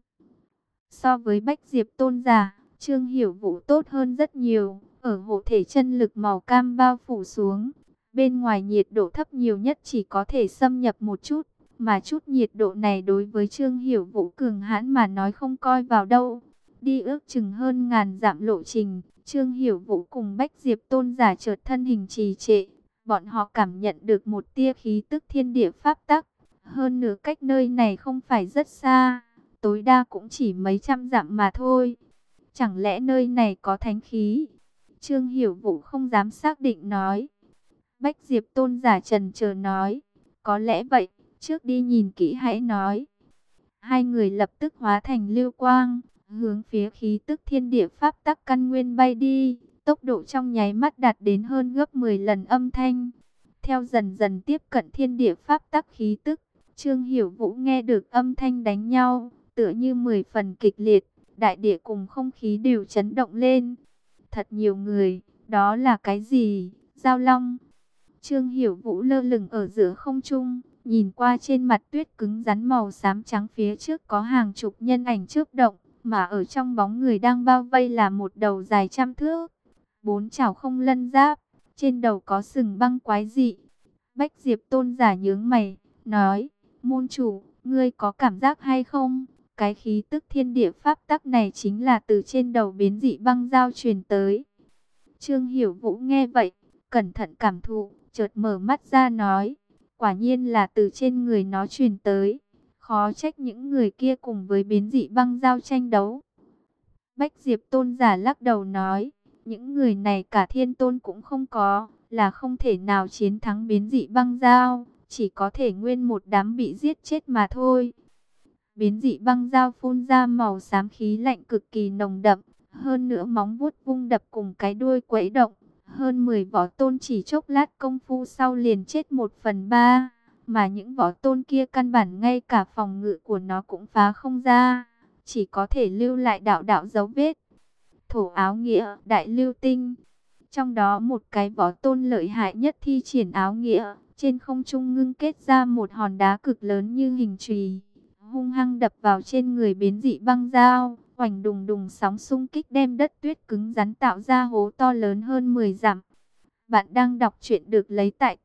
So với Bách Diệp Tôn giả, Trương Hiểu Vũ tốt hơn rất nhiều, ở hộ thể chân lực màu cam bao phủ xuống. Bên ngoài nhiệt độ thấp nhiều nhất chỉ có thể xâm nhập một chút, mà chút nhiệt độ này đối với Trương Hiểu Vũ cường hãn mà nói không coi vào đâu. Đi ước chừng hơn ngàn dặm lộ trình, Trương Hiểu Vũ cùng Bách Diệp Tôn giả chợt thân hình trì trệ. Bọn họ cảm nhận được một tia khí tức thiên địa pháp tắc. Hơn nữa cách nơi này không phải rất xa. tối đa cũng chỉ mấy trăm dặm mà thôi. Chẳng lẽ nơi này có thánh khí? Trương Hiểu Vũ không dám xác định nói. Bách Diệp Tôn giả trần chờ nói, có lẽ vậy, trước đi nhìn kỹ hãy nói. Hai người lập tức hóa thành lưu quang, hướng phía khí tức thiên địa pháp tắc căn nguyên bay đi, tốc độ trong nháy mắt đạt đến hơn gấp mười lần âm thanh. Theo dần dần tiếp cận thiên địa pháp tắc khí tức, Trương Hiểu Vũ nghe được âm thanh đánh nhau, tựa như mười phần kịch liệt, đại địa cùng không khí đều chấn động lên. Thật nhiều người, đó là cái gì? Giao long. Trương Hiểu Vũ lơ lửng ở giữa không trung, nhìn qua trên mặt tuyết cứng rắn màu xám trắng phía trước có hàng chục nhân ảnh chớp động, mà ở trong bóng người đang bao vây là một đầu dài trăm thước, bốn chảo không lân giáp, trên đầu có sừng băng quái dị. Bách Diệp Tôn giả nhướng mày, nói, môn chủ, ngươi có cảm giác hay không? Cái khí tức thiên địa pháp tắc này chính là từ trên đầu biến dị băng dao truyền tới. Trương Hiểu Vũ nghe vậy, cẩn thận cảm thụ, chợt mở mắt ra nói, quả nhiên là từ trên người nó truyền tới. Khó trách những người kia cùng với biến dị băng dao tranh đấu. Bách Diệp Tôn giả lắc đầu nói, những người này cả thiên tôn cũng không có, là không thể nào chiến thắng biến dị băng dao, chỉ có thể nguyên một đám bị giết chết mà thôi. Biến dị băng dao phun ra màu xám khí lạnh cực kỳ nồng đậm, hơn nữa móng vuốt vung đập cùng cái đuôi quẫy động. Hơn mười võ tôn chỉ chốc lát công phu sau liền chết một phần ba, mà những võ tôn kia căn bản ngay cả phòng ngự của nó cũng phá không ra, chỉ có thể lưu lại đạo đạo dấu vết. Thổ áo nghĩa, đại lưu tinh. Trong đó một cái võ tôn lợi hại nhất thi triển áo nghĩa, trên không trung ngưng kết ra một hòn đá cực lớn như hình chùy, hung hăng đập vào trên người biến dị băng dao. Oành đùng đùng sóng xung kích đem đất tuyết cứng rắn tạo ra hố to lớn hơn mười dặm. Bạn đang đọc truyện được lấy tại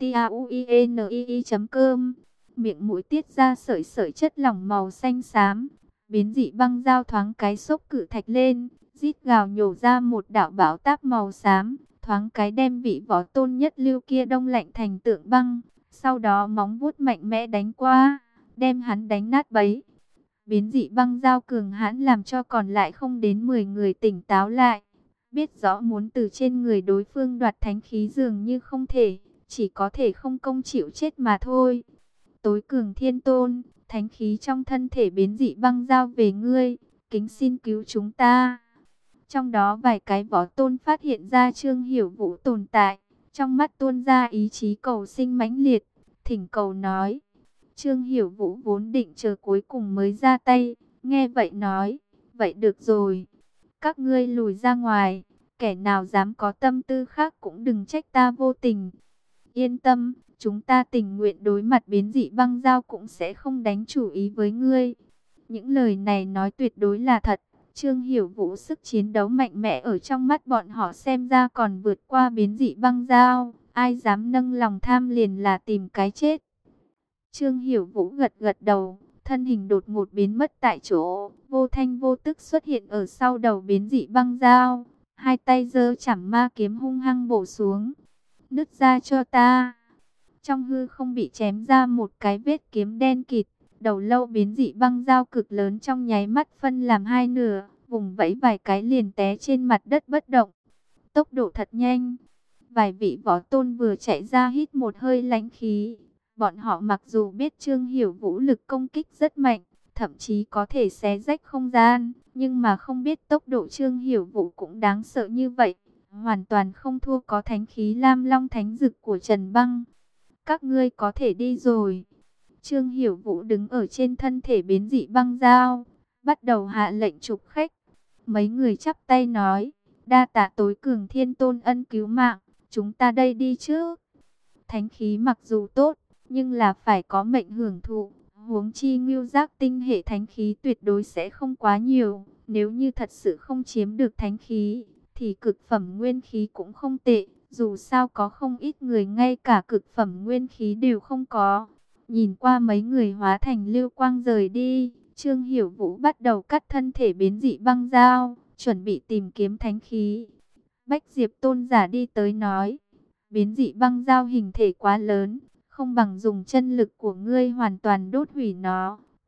tauinii chấm com. Miệng mũi tiết ra sợi sợi chất lỏng màu xanh xám. Biến dị băng dao thoáng cái xốc cự thạch lên, rít gào nhổ ra một đạo bão táp màu xám, thoáng cái đem vị võ tôn nhất lưu kia đông lạnh thành tượng băng. Sau đó móng vuốt mạnh mẽ đánh qua, đem hắn đánh nát bấy. Biến dị băng dao cường hãn làm cho còn lại không đến mười người tỉnh táo lại. Biết rõ muốn từ trên người đối phương đoạt thánh khí dường như không thể, chỉ có thể không công chịu chết mà thôi. Tối cường thiên tôn, thánh khí trong thân thể biến dị băng dao về ngươi, kính xin cứu chúng ta. Trong đó vài cái võ tôn phát hiện ra Trương Hiểu Vũ tồn tại, trong mắt tuôn ra ý chí cầu sinh mãnh liệt, thỉnh cầu nói. Trương Hiểu Vũ vốn định chờ cuối cùng mới ra tay, nghe vậy nói, vậy được rồi, các ngươi lùi ra ngoài, kẻ nào dám có tâm tư khác cũng đừng trách ta vô tình. Yên tâm, chúng ta tình nguyện đối mặt biến dị băng dao cũng sẽ không đánh chủ ý với ngươi. Những lời này nói tuyệt đối là thật. Trương Hiểu Vũ sức chiến đấu mạnh mẽ ở trong mắt bọn họ xem ra còn vượt qua biến dị băng dao, ai dám nâng lòng tham liền là tìm cái chết. Trương Hiểu Vũ gật gật đầu, thân hình đột ngột biến mất tại chỗ, vô thanh vô tức xuất hiện ở sau đầu biến dị băng dao, hai tay giơ chảm ma kiếm hung hăng bổ xuống. Nứt ra cho ta. Trong hư không bị chém ra một cái vết kiếm đen kịt, đầu lâu biến dị băng dao cực lớn trong nháy mắt phân làm hai nửa, vùng vẫy vài cái liền té trên mặt đất bất động. Tốc độ thật nhanh. Vài vị võ tôn vừa chạy ra hít một hơi lãnh khí. Bọn họ mặc dù biết Trương Hiểu Vũ lực công kích rất mạnh, thậm chí có thể xé rách không gian, nhưng mà không biết tốc độ Trương Hiểu Vũ cũng đáng sợ như vậy, hoàn toàn không thua có thánh khí Lam Long Thánh Dực của Trần Băng. Các ngươi có thể đi rồi. Trương Hiểu Vũ đứng ở trên thân thể biến dị băng dao, bắt đầu hạ lệnh trục khách. Mấy người chắp tay nói, đa tạ tối cường thiên tôn ân cứu mạng, chúng ta đây đi trước. Thánh khí mặc dù tốt, nhưng là phải có mệnh hưởng thụ, huống chi ngưu giác tinh hệ thánh khí tuyệt đối sẽ không quá nhiều. Nếu như thật sự không chiếm được thánh khí, thì cực phẩm nguyên khí cũng không tệ, dù sao có không ít người ngay cả cực phẩm nguyên khí đều không có. Nhìn qua mấy người hóa thành lưu quang rời đi, Trương Hiểu Vũ bắt đầu cắt thân thể biến dị băng dao, chuẩn bị tìm kiếm thánh khí. Bách Diệp Tôn giả đi tới nói, biến dị băng dao hình thể quá lớn, không bằng dùng chân lực của ngươi hoàn toàn đốt hủy nó.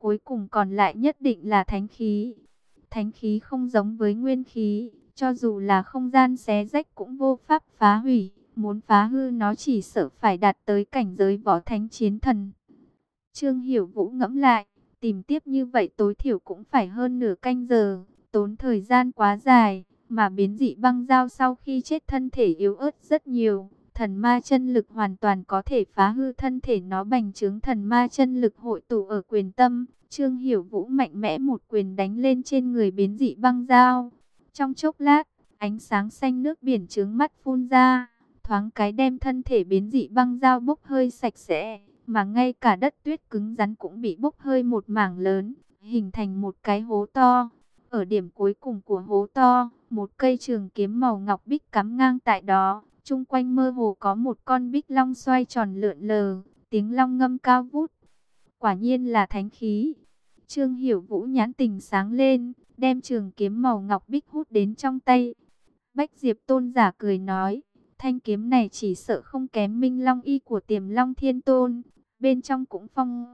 cuối cùng còn lại nhất định là thánh khí. Thánh khí không giống với nguyên khí, cho dù là không gian xé rách cũng vô pháp phá hủy. Muốn phá hư nó chỉ sợ phải đạt tới cảnh giới võ thánh chiến thần. Trương Hiểu Vũ ngẫm lại, tìm tiếp như vậy tối thiểu cũng phải hơn nửa canh giờ, tốn thời gian quá dài, mà biến dị băng dao sau khi chết thân thể yếu ớt rất nhiều. Thần ma chân lực hoàn toàn có thể phá hư thân thể nó, bành trướng thần ma chân lực hội tụ ở quyền tâm. Trương Hiểu Vũ mạnh mẽ một quyền đánh lên trên người biến dị băng dao. Trong chốc lát, ánh sáng xanh nước biển trướng mắt phun ra, thoáng cái đem thân thể biến dị băng dao bốc hơi sạch sẽ, mà ngay cả đất tuyết cứng rắn cũng bị bốc hơi một mảng lớn, hình thành một cái hố to. Ở điểm cuối cùng của hố to, một cây trường kiếm màu ngọc bích cắm ngang tại đó, chung quanh mơ hồ có một con bích long xoay tròn lượn lờ, tiếng long ngâm cao vút. Quả nhiên là thánh khí. Trương Hiểu Vũ nhãn tình sáng lên, đem trường kiếm màu ngọc bích hút đến trong tay. Bách Diệp Tôn giả cười nói, thanh kiếm này chỉ sợ không kém Minh Long y của Tiềm Long Thiên Tôn, bên trong cũng phong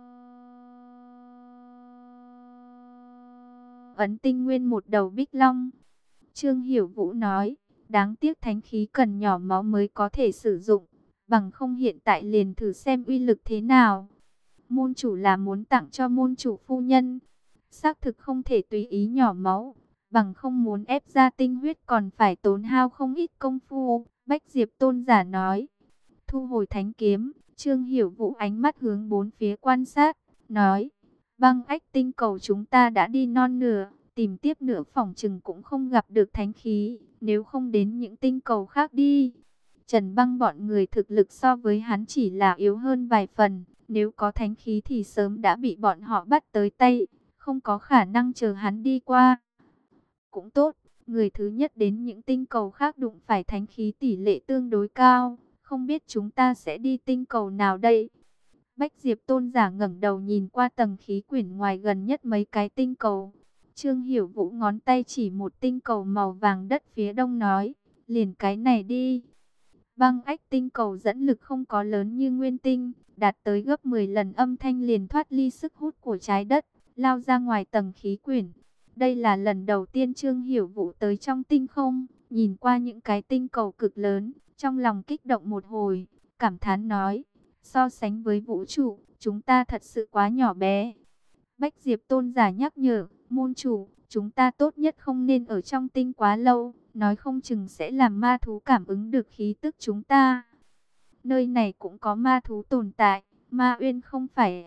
ấn tinh nguyên một đầu bích long. Trương Hiểu Vũ nói, đáng tiếc thánh khí cần nhỏ máu mới có thể sử dụng, bằng không hiện tại liền thử xem uy lực thế nào. Môn chủ là muốn tặng cho môn chủ phu nhân, xác thực không thể tùy ý nhỏ máu, bằng không muốn ép ra tinh huyết còn phải tốn hao không ít công phu. Bách Diệp Tôn giả nói, thu hồi thánh kiếm. Trương Hiểu Vũ ánh mắt hướng bốn phía quan sát, nói, băng ách tinh cầu chúng ta đã đi non nửa, tìm tiếp nữa phỏng chừng cũng không gặp được thánh khí, nếu không đến những tinh cầu khác đi. Trần Băng bọn người thực lực so với hắn chỉ là yếu hơn vài phần, nếu có thánh khí thì sớm đã bị bọn họ bắt tới tay, không có khả năng chờ hắn đi qua. Cũng tốt, người thứ nhất đến những tinh cầu khác đụng phải thánh khí tỷ lệ tương đối cao. Không biết chúng ta sẽ đi tinh cầu nào đây? Bách Diệp Tôn giả ngẩng đầu nhìn qua tầng khí quyển ngoài gần nhất mấy cái tinh cầu. Trương Hiểu Vũ ngón tay chỉ một tinh cầu màu vàng đất phía đông nói, liền cái này đi. Băng ách tinh cầu dẫn lực không có lớn như nguyên tinh, đạt tới gấp mười lần, âm thanh liền thoát ly sức hút của trái đất, lao ra ngoài tầng khí quyển. Đây là lần đầu tiên Trương Hiểu Vũ tới trong tinh không, nhìn qua những cái tinh cầu cực lớn, trong lòng kích động một hồi, cảm thán nói, so sánh với vũ trụ, chúng ta thật sự quá nhỏ bé. Bách Diệp Tôn giả nhắc nhở, môn chủ, chúng ta tốt nhất không nên ở trong tinh quá lâu, nói không chừng sẽ làm ma thú cảm ứng được khí tức chúng ta. Nơi này cũng có ma thú tồn tại, Ma Uyên không phải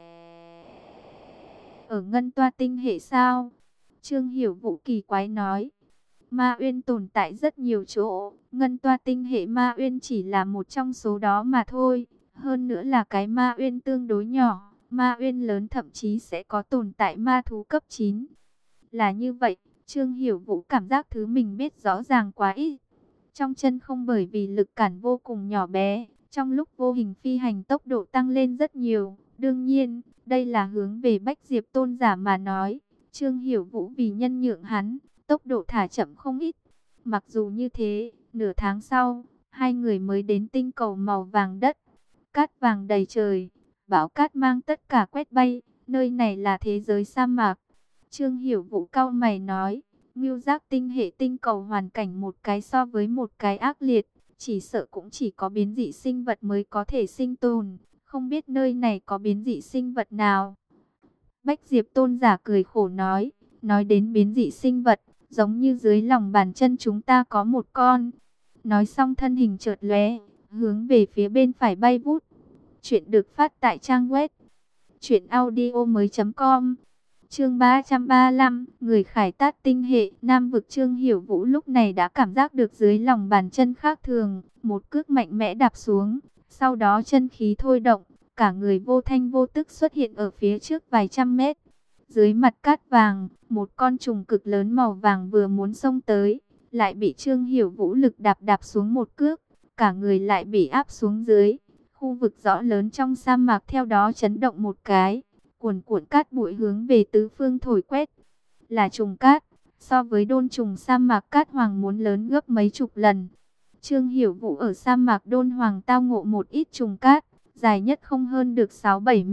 ở Ngân Toa tinh hệ sao? Trương Hiểu Vũ kỳ quái nói, Ma Uyên tồn tại rất nhiều chỗ, Ngân Toa tinh hệ Ma Uyên chỉ là một trong số đó mà thôi. Hơn nữa là cái Ma Uyên tương đối nhỏ, Ma Uyên lớn thậm chí sẽ có tồn tại ma thú cấp chín. Là như vậy, Trương Hiểu Vũ cảm giác thứ mình biết rõ ràng quá ít. Trong chân không, bởi vì lực cản vô cùng nhỏ bé, trong lúc vô hình phi hành tốc độ tăng lên rất nhiều. Đương nhiên, đây là hướng về Bách Diệp Tôn giả mà nói. Trương Hiểu Vũ vì nhân nhượng hắn, tốc độ thả chậm không ít. Mặc dù như thế, nửa tháng sau, hai người mới đến tinh cầu màu vàng đất. Cát vàng đầy trời, bão cát mang tất cả quét bay, nơi này là thế giới sa mạc. Trương Hiểu Vũ cau mày nói, Ngưu Giác tinh hệ tinh cầu hoàn cảnh một cái so với một cái ác liệt, chỉ sợ cũng chỉ có biến dị sinh vật mới có thể sinh tồn, không biết nơi này có biến dị sinh vật nào. Bách Diệp Tôn giả cười khổ nói, nói đến biến dị sinh vật, giống như dưới lòng bàn chân chúng ta có một con. Nói xong thân hình chợt lóe, hướng về phía bên phải bay vút. Chuyện được phát tại trang web truyện audio mới chấm com. Chương ba trăm ba mươi lăm, người Khải Tát tinh hệ, Nam vực. Trương Hiểu Vũ lúc này đã cảm giác được dưới lòng bàn chân khác thường, một cước mạnh mẽ đạp xuống, sau đó chân khí thôi động, cả người vô thanh vô tức xuất hiện ở phía trước vài trăm mét. Dưới mặt cát vàng, một con trùng cực lớn màu vàng vừa muốn xông tới, lại bị Trương Hiểu Vũ lực đạp đạp xuống một cước, cả người lại bị áp xuống dưới. Khu vực rõ lớn trong sa mạc theo đó chấn động một cái, cuồn cuộn cát bụi hướng về tứ phương thổi quét. Là trùng cát, so với đôn trùng sa mạc cát hoàng muốn lớn gấp mấy chục lần. Trương Hiểu Vũ ở sa mạc đôn hoàng tao ngộ một ít trùng cát, dài nhất không hơn được sáu bảy mét,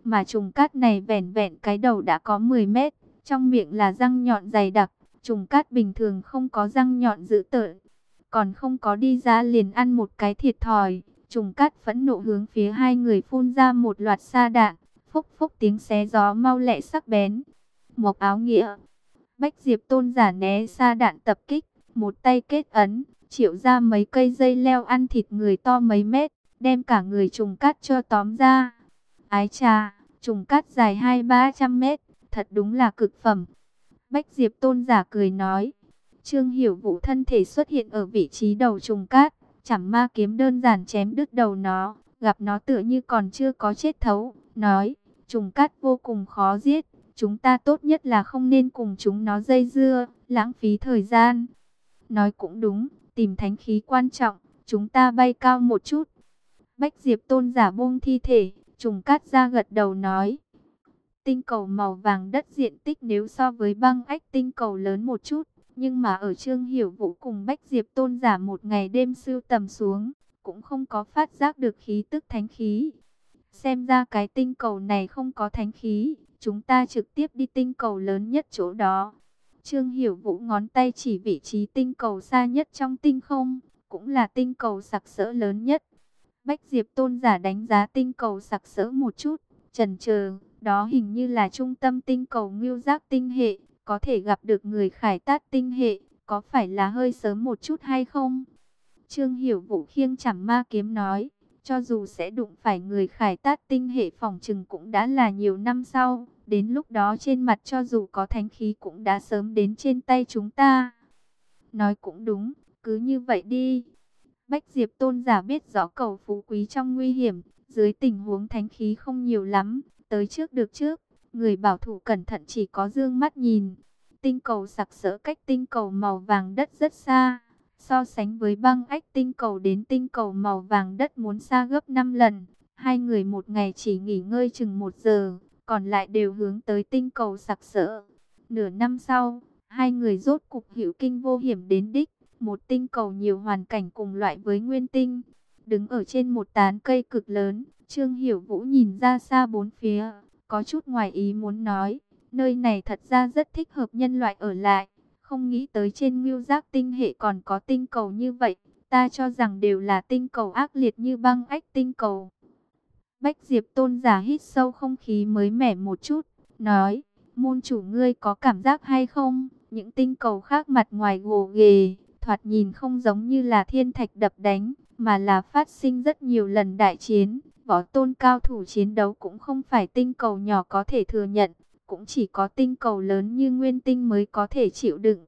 Mà trùng cát này vẻn vẹn cái đầu đã có mười mét, trong miệng là răng nhọn dày đặc. Trùng cát bình thường không có răng nhọn dữ tợn, còn không có đi ra liền ăn một cái thiệt thòi. Trùng cát phẫn nộ hướng phía hai người phun ra một loạt sa đạn, phốc phốc tiếng xé gió mau lẹ sắc bén. Mộc Áo Nghĩa, Bách Diệp Tôn giả né sa đạn tập kích, một tay kết ấn, triệu ra mấy cây dây leo ăn thịt người to mấy mét, đem cả người trùng cát cho tóm ra. Ái chà, trùng cát dài hai ba trăm mét, thật đúng là cực phẩm. Bách Diệp Tôn giả cười nói. Trương Hiểu Vũ thân thể xuất hiện ở vị trí đầu trùng cát, chảm ma kiếm đơn giản chém đứt đầu nó, gặp nó tựa như còn chưa có chết thấu, nói, trùng cát vô cùng khó giết, chúng ta tốt nhất là không nên cùng chúng nó dây dưa, lãng phí thời gian. Nói cũng đúng, tìm thánh khí quan trọng, chúng ta bay cao một chút. Bách Diệp Tôn giả buông thi thể, trùng cát ra gật đầu nói. Tinh cầu màu vàng đất diện tích nếu so với băng ách tinh cầu lớn một chút, nhưng mà ở Trương Hiểu Vũ cùng Bách Diệp Tôn giả một ngày đêm sưu tầm xuống, cũng không có phát giác được khí tức thánh khí. Xem ra cái tinh cầu này không có thánh khí, chúng ta trực tiếp đi tinh cầu lớn nhất chỗ đó. Trương Hiểu Vũ ngón tay chỉ vị trí tinh cầu xa nhất trong tinh không, cũng là tinh cầu sặc sỡ lớn nhất. Bách Diệp Tôn giả đánh giá tinh cầu sặc sỡ một chút, chần chờ, đó hình như là trung tâm tinh cầu Ngưu Giác tinh hệ, có thể gặp được người Khải Tát tinh hệ, có phải là hơi sớm một chút hay không? Trương Hiểu Vũ khiêng chảm ma kiếm nói, cho dù sẽ đụng phải người Khải Tát tinh hệ phỏng chừng cũng đã là nhiều năm sau, đến lúc đó trên mặt cho dù có thánh khí cũng đã sớm đến trên tay chúng ta. Nói cũng đúng, cứ như vậy đi. Bách Diệp Tôn giả biết rõ cầu phú quý trong nguy hiểm, dưới tình huống thánh khí không nhiều lắm, tới trước được trước, người bảo thủ cẩn thận chỉ có dương mắt nhìn. Tinh cầu sặc sỡ cách tinh cầu màu vàng đất rất xa, so sánh với băng ách tinh cầu đến tinh cầu màu vàng đất muốn xa gấp năm lần. Hai người một ngày chỉ nghỉ ngơi chừng một giờ, còn lại đều hướng tới tinh cầu sặc sỡ. Nửa năm sau, hai người rốt cục hữu kinh vô hiểm đến đích, một tinh cầu nhiều hoàn cảnh cùng loại với nguyên tinh. Đứng ở trên một tán cây cực lớn, Trương Hiểu Vũ nhìn ra xa bốn phía, có chút ngoài ý muốn nói, nơi này thật ra rất thích hợp nhân loại ở lại. Không nghĩ tới trên Ngưu Giác tinh hệ còn có tinh cầu như vậy, ta cho rằng đều là tinh cầu ác liệt như băng ách tinh cầu. Bách Diệp Tôn giả hít sâu không khí mới mẻ một chút, nói, môn chủ ngươi có cảm giác hay không? Những tinh cầu khác mặt ngoài gồ ghề, thoạt nhìn không giống như là thiên thạch đập đánh, mà là phát sinh rất nhiều lần đại chiến. Võ tôn cao thủ chiến đấu cũng không phải tinh cầu nhỏ có thể thừa nhận, cũng chỉ có tinh cầu lớn như nguyên tinh mới có thể chịu đựng.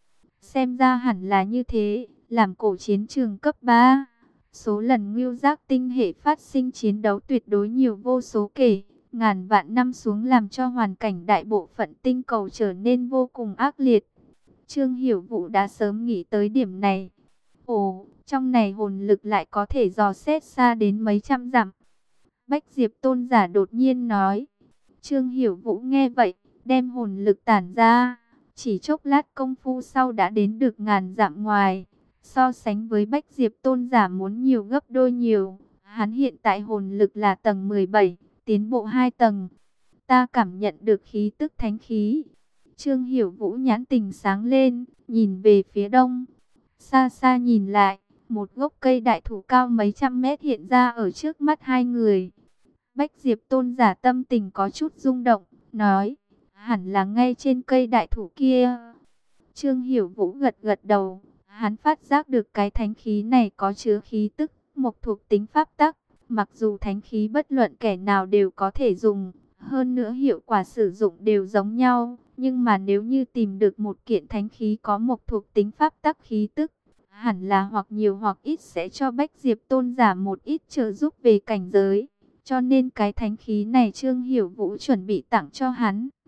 Xem ra hẳn là như thế, làm cổ chiến trường cấp ba. Số lần Ngưu Giác tinh hệ phát sinh chiến đấu tuyệt đối nhiều vô số kể, ngàn vạn năm xuống làm cho hoàn cảnh đại bộ phận tinh cầu trở nên vô cùng ác liệt. Trương Hiểu Vũ đã sớm nghĩ tới điểm này. Ồ, trong này hồn lực lại có thể dò xét xa đến mấy trăm dặm. Bách Diệp Tôn giả đột nhiên nói. Trương Hiểu Vũ nghe vậy, đem hồn lực tản ra. Chỉ chốc lát công phu sau đã đến được ngàn dặm ngoài. So sánh với Bách Diệp Tôn giả muốn nhiều gấp đôi nhiều. Hắn hiện tại hồn lực là tầng mười bảy, tiến bộ hai tầng. Ta cảm nhận được khí tức thánh khí. Trương Hiểu Vũ nhãn tình sáng lên, nhìn về phía đông. Xa xa nhìn lại, một gốc cây đại thụ cao mấy trăm mét hiện ra ở trước mắt hai người. Bách Diệp Tôn giả tâm tình có chút rung động, nói, hẳn là ngay trên cây đại thụ kia. Trương Hiểu Vũ gật gật đầu, hắn phát giác được cái thánh khí này có chứa khí tức, mộc thuộc tính pháp tắc. Mặc dù thánh khí bất luận kẻ nào đều có thể dùng, hơn nữa hiệu quả sử dụng đều giống nhau. Nhưng mà nếu như tìm được một kiện thánh khí có mộc thuộc tính pháp tắc khí tức, hẳn là hoặc nhiều hoặc ít sẽ cho Bách Diệp Tôn giả một ít trợ giúp về cảnh giới. Cho nên cái thánh khí này Trương Hiểu Vũ chuẩn bị tặng cho hắn.